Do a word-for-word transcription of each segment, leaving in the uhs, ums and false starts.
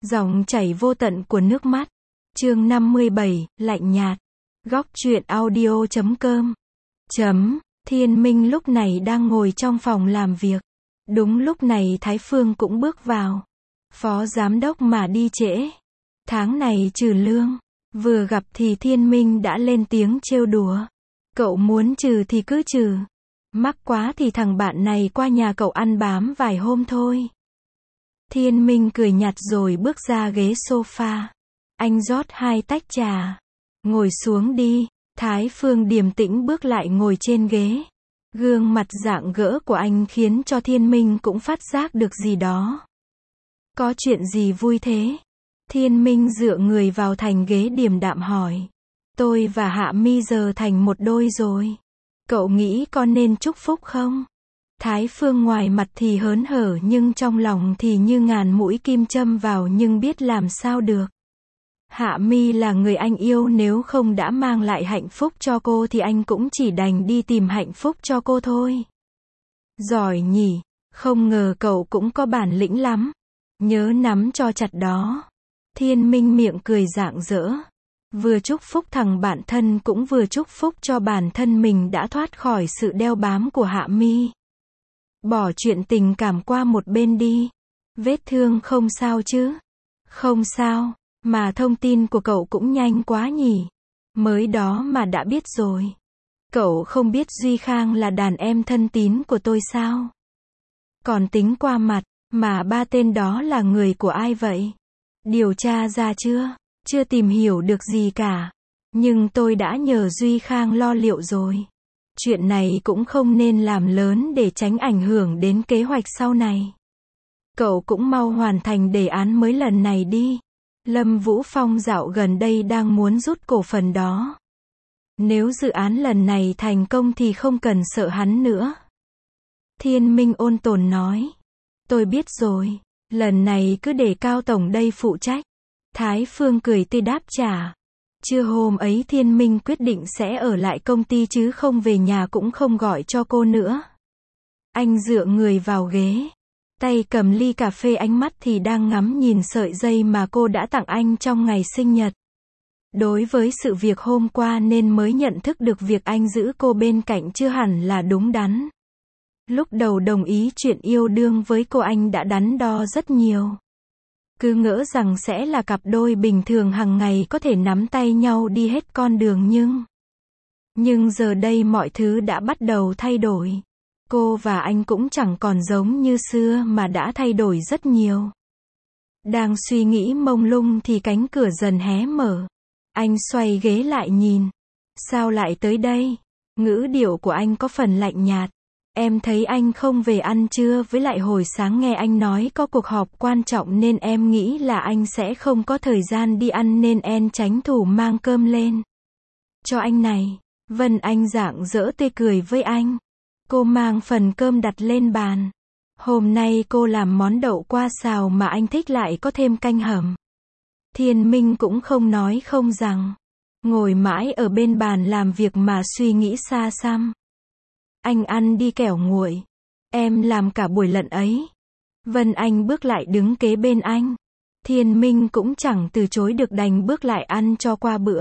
Dòng chảy vô tận của nước mắt. Chương năm mươi bảy, lạnh nhạt. Góc truyện audio chấm com. Chấm. Thiên Minh lúc này đang ngồi trong phòng làm việc. Đúng lúc này Thái Phương cũng bước vào. Phó giám đốc mà đi trễ. Tháng này trừ lương. Vừa gặp thì Thiên Minh đã lên tiếng trêu đùa. Cậu muốn trừ thì cứ trừ. Mắc quá thì thằng bạn này qua nhà cậu ăn bám vài hôm thôi. Thiên Minh cười nhạt rồi bước ra ghế sofa. Anh rót hai tách trà. Ngồi xuống đi. Thái Phương điềm tĩnh bước lại ngồi trên ghế. Gương mặt rạng rỡ của anh khiến cho Thiên Minh cũng phát giác được gì đó. Có chuyện gì vui thế? Thiên Minh dựa người vào thành ghế điềm đạm hỏi. Tôi và Hạ Mi giờ thành một đôi rồi. Cậu nghĩ con nên chúc phúc không? Thái Phương ngoài mặt thì hớn hở nhưng trong lòng thì như ngàn mũi kim châm vào nhưng biết làm sao được. Hạ Mi là người anh yêu, nếu không đã mang lại hạnh phúc cho cô thì anh cũng chỉ đành đi tìm hạnh phúc cho cô thôi. Giỏi nhỉ, không ngờ cậu cũng có bản lĩnh lắm. Nhớ nắm cho chặt đó. Thiên Minh miệng cười rạng rỡ. Vừa chúc phúc thằng bạn thân cũng vừa chúc phúc cho bản thân mình đã thoát khỏi sự đeo bám của Hạ Mi. Bỏ chuyện tình cảm qua một bên đi. Vết thương không sao chứ? Không sao, mà thông tin của cậu cũng nhanh quá nhỉ. Mới đó mà đã biết rồi. Cậu không biết Duy Khang là đàn em thân tín của tôi sao? Còn tính qua mặt, mà ba tên đó là người của ai vậy? Điều tra ra chưa? Chưa tìm hiểu được gì cả. Nhưng tôi đã nhờ Duy Khang lo liệu rồi. Chuyện này cũng không nên làm lớn để tránh ảnh hưởng đến kế hoạch sau này. Cậu cũng mau hoàn thành đề án mới lần này đi. Lâm Vũ Phong dạo gần đây đang muốn rút cổ phần đó. Nếu dự án lần này thành công thì không cần sợ hắn nữa. Thiên Minh ôn tồn nói. Tôi biết rồi. Lần này cứ để Cao Tổng đây phụ trách. Thái Phương cười tươi đáp trả. Trưa hôm ấy Thiên Minh quyết định sẽ ở lại công ty chứ không về nhà, cũng không gọi cho cô nữa. Anh dựa người vào ghế. Tay cầm ly cà phê, ánh mắt thì đang ngắm nhìn sợi dây mà cô đã tặng anh trong ngày sinh nhật. Đối với sự việc hôm qua nên mới nhận thức được việc anh giữ cô bên cạnh chưa hẳn là đúng đắn. Lúc đầu đồng ý chuyện yêu đương với cô, anh đã đắn đo rất nhiều. Cứ ngỡ rằng sẽ là cặp đôi bình thường hàng ngày có thể nắm tay nhau đi hết con đường nhưng... Nhưng giờ đây mọi thứ đã bắt đầu thay đổi. Cô và anh cũng chẳng còn giống như xưa mà đã thay đổi rất nhiều. Đang suy nghĩ mông lung thì cánh cửa dần hé mở. Anh xoay ghế lại nhìn. Sao lại tới đây? Ngữ điệu của anh có phần lạnh nhạt. Em thấy anh không về ăn trưa, với lại hồi sáng nghe anh nói có cuộc họp quan trọng nên em nghĩ là anh sẽ không có thời gian đi ăn nên em tranh thủ mang cơm lên cho anh này. Vân Anh rạng rỡ tươi cười với anh. Cô mang phần cơm đặt lên bàn. Hôm nay cô làm món đậu qua xào mà anh thích, lại có thêm canh hầm. Thiên Minh cũng không nói không rằng. Ngồi mãi ở bên bàn làm việc mà suy nghĩ xa xăm. Anh ăn đi kẻo nguội. Em làm cả buổi lận ấy. Vân Anh bước lại đứng kế bên anh. Thiên Minh cũng chẳng từ chối được, đành bước lại ăn cho qua bữa.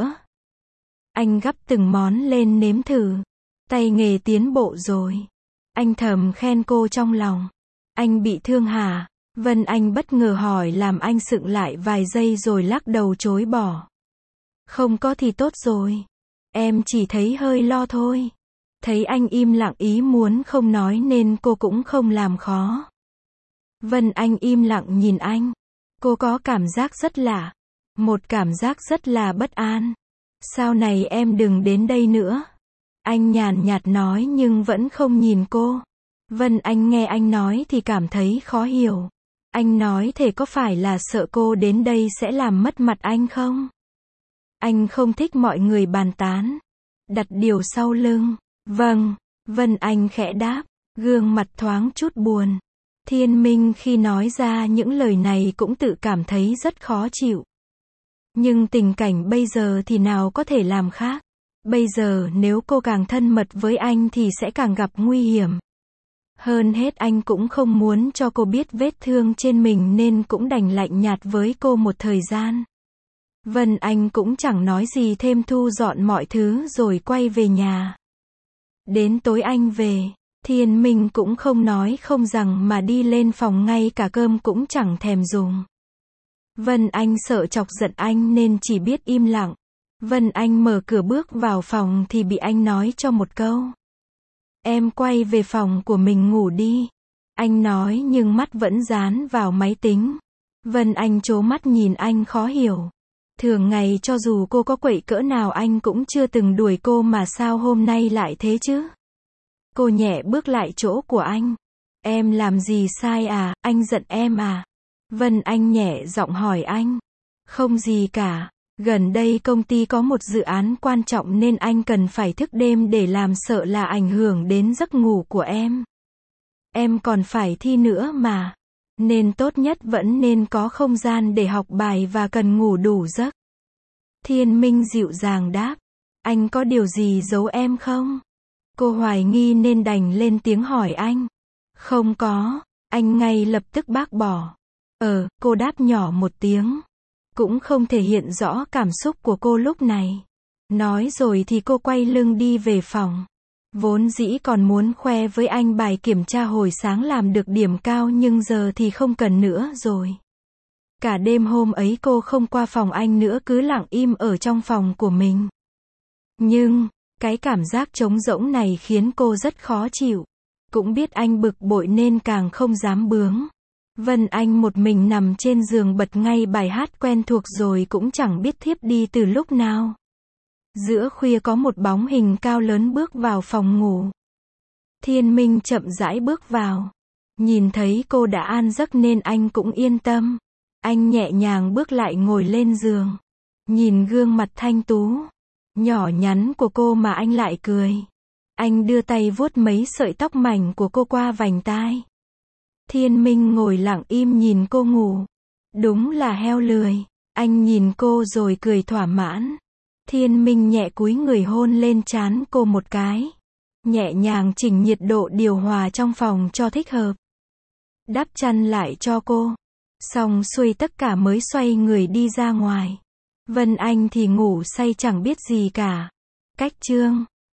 Anh gắp từng món lên nếm thử. Tay nghề tiến bộ rồi. Anh thầm khen cô trong lòng. Anh bị thương hả? Vân Anh bất ngờ hỏi làm anh sững lại vài giây rồi lắc đầu chối bỏ. Không có thì tốt rồi. Em chỉ thấy hơi lo thôi. Thấy anh im lặng ý muốn không nói nên cô cũng không làm khó. Vân Anh im lặng nhìn anh. Cô có cảm giác rất lạ. Một cảm giác rất là bất an. Sau này em đừng đến đây nữa. Anh nhàn nhạt nói nhưng vẫn không nhìn cô. Vân Anh nghe anh nói thì cảm thấy khó hiểu. Anh nói thế có phải là sợ cô đến đây sẽ làm mất mặt anh không? Anh không thích mọi người bàn tán. Đặt điều sau lưng. Vâng, Vân Anh khẽ đáp, gương mặt thoáng chút buồn. Thiên Minh khi nói ra những lời này cũng tự cảm thấy rất khó chịu. Nhưng tình cảnh bây giờ thì nào có thể làm khác. Bây giờ nếu cô càng thân mật với anh thì sẽ càng gặp nguy hiểm. Hơn hết anh cũng không muốn cho cô biết vết thương trên mình nên cũng đành lạnh nhạt với cô một thời gian. Vân Anh cũng chẳng nói gì thêm, thu dọn mọi thứ rồi quay về nhà. Đến tối anh về, Thiên Minh cũng không nói không rằng mà đi lên phòng, ngay cả cơm cũng chẳng thèm dùng. Vân Anh sợ chọc giận anh nên chỉ biết im lặng. Vân Anh mở cửa bước vào phòng thì bị anh nói cho một câu. Em quay về phòng của mình ngủ đi. Anh nói nhưng mắt vẫn dán vào máy tính. Vân Anh trố mắt nhìn anh khó hiểu. Thường ngày cho dù cô có quậy cỡ nào anh cũng chưa từng đuổi cô, mà sao hôm nay lại thế chứ? Cô nhẹ bước lại chỗ của anh. Em làm gì sai à, anh giận em à? Vân Anh nhẹ giọng hỏi anh. Không gì cả. Gần đây công ty có một dự án quan trọng nên anh cần phải thức đêm để làm, sợ là ảnh hưởng đến giấc ngủ của em. Em còn phải thi nữa mà. Nên tốt nhất vẫn nên có không gian để học bài và cần ngủ đủ giấc. Thiên Minh dịu dàng đáp. Anh có điều gì giấu em không? Cô hoài nghi nên đành lên tiếng hỏi anh. Không có. Anh ngay lập tức bác bỏ. Ờ, cô đáp nhỏ một tiếng. Cũng không thể hiện rõ cảm xúc của cô lúc này. Nói rồi thì cô quay lưng đi về phòng. Vốn dĩ còn muốn khoe với anh bài kiểm tra hồi sáng làm được điểm cao, nhưng giờ thì không cần nữa rồi. Cả đêm hôm ấy cô không qua phòng anh nữa, cứ lặng im ở trong phòng của mình. Nhưng, cái cảm giác trống rỗng này khiến cô rất khó chịu. Cũng biết anh bực bội nên càng không dám bướng. Vân Anh một mình nằm trên giường bật ngay bài hát quen thuộc rồi cũng chẳng biết thiếp đi từ lúc nào. Giữa khuya có một bóng hình cao lớn bước vào phòng ngủ. Thiên Minh chậm rãi bước vào. Nhìn thấy cô đã an giấc nên anh cũng yên tâm. Anh nhẹ nhàng bước lại ngồi lên giường. Nhìn gương mặt thanh tú, nhỏ nhắn của cô mà anh lại cười. Anh đưa tay vuốt mấy sợi tóc mảnh của cô qua vành tai. Thiên Minh ngồi lặng im nhìn cô ngủ. Đúng là heo lười. Anh nhìn cô rồi cười thỏa mãn. Thiên Minh nhẹ cúi người hôn lên trán cô một cái. Nhẹ nhàng chỉnh nhiệt độ điều hòa trong phòng cho thích hợp. Đắp chăn lại cho cô. Xong xuôi tất cả mới xoay người đi ra ngoài. Vân Anh thì ngủ say chẳng biết gì cả. Cách chương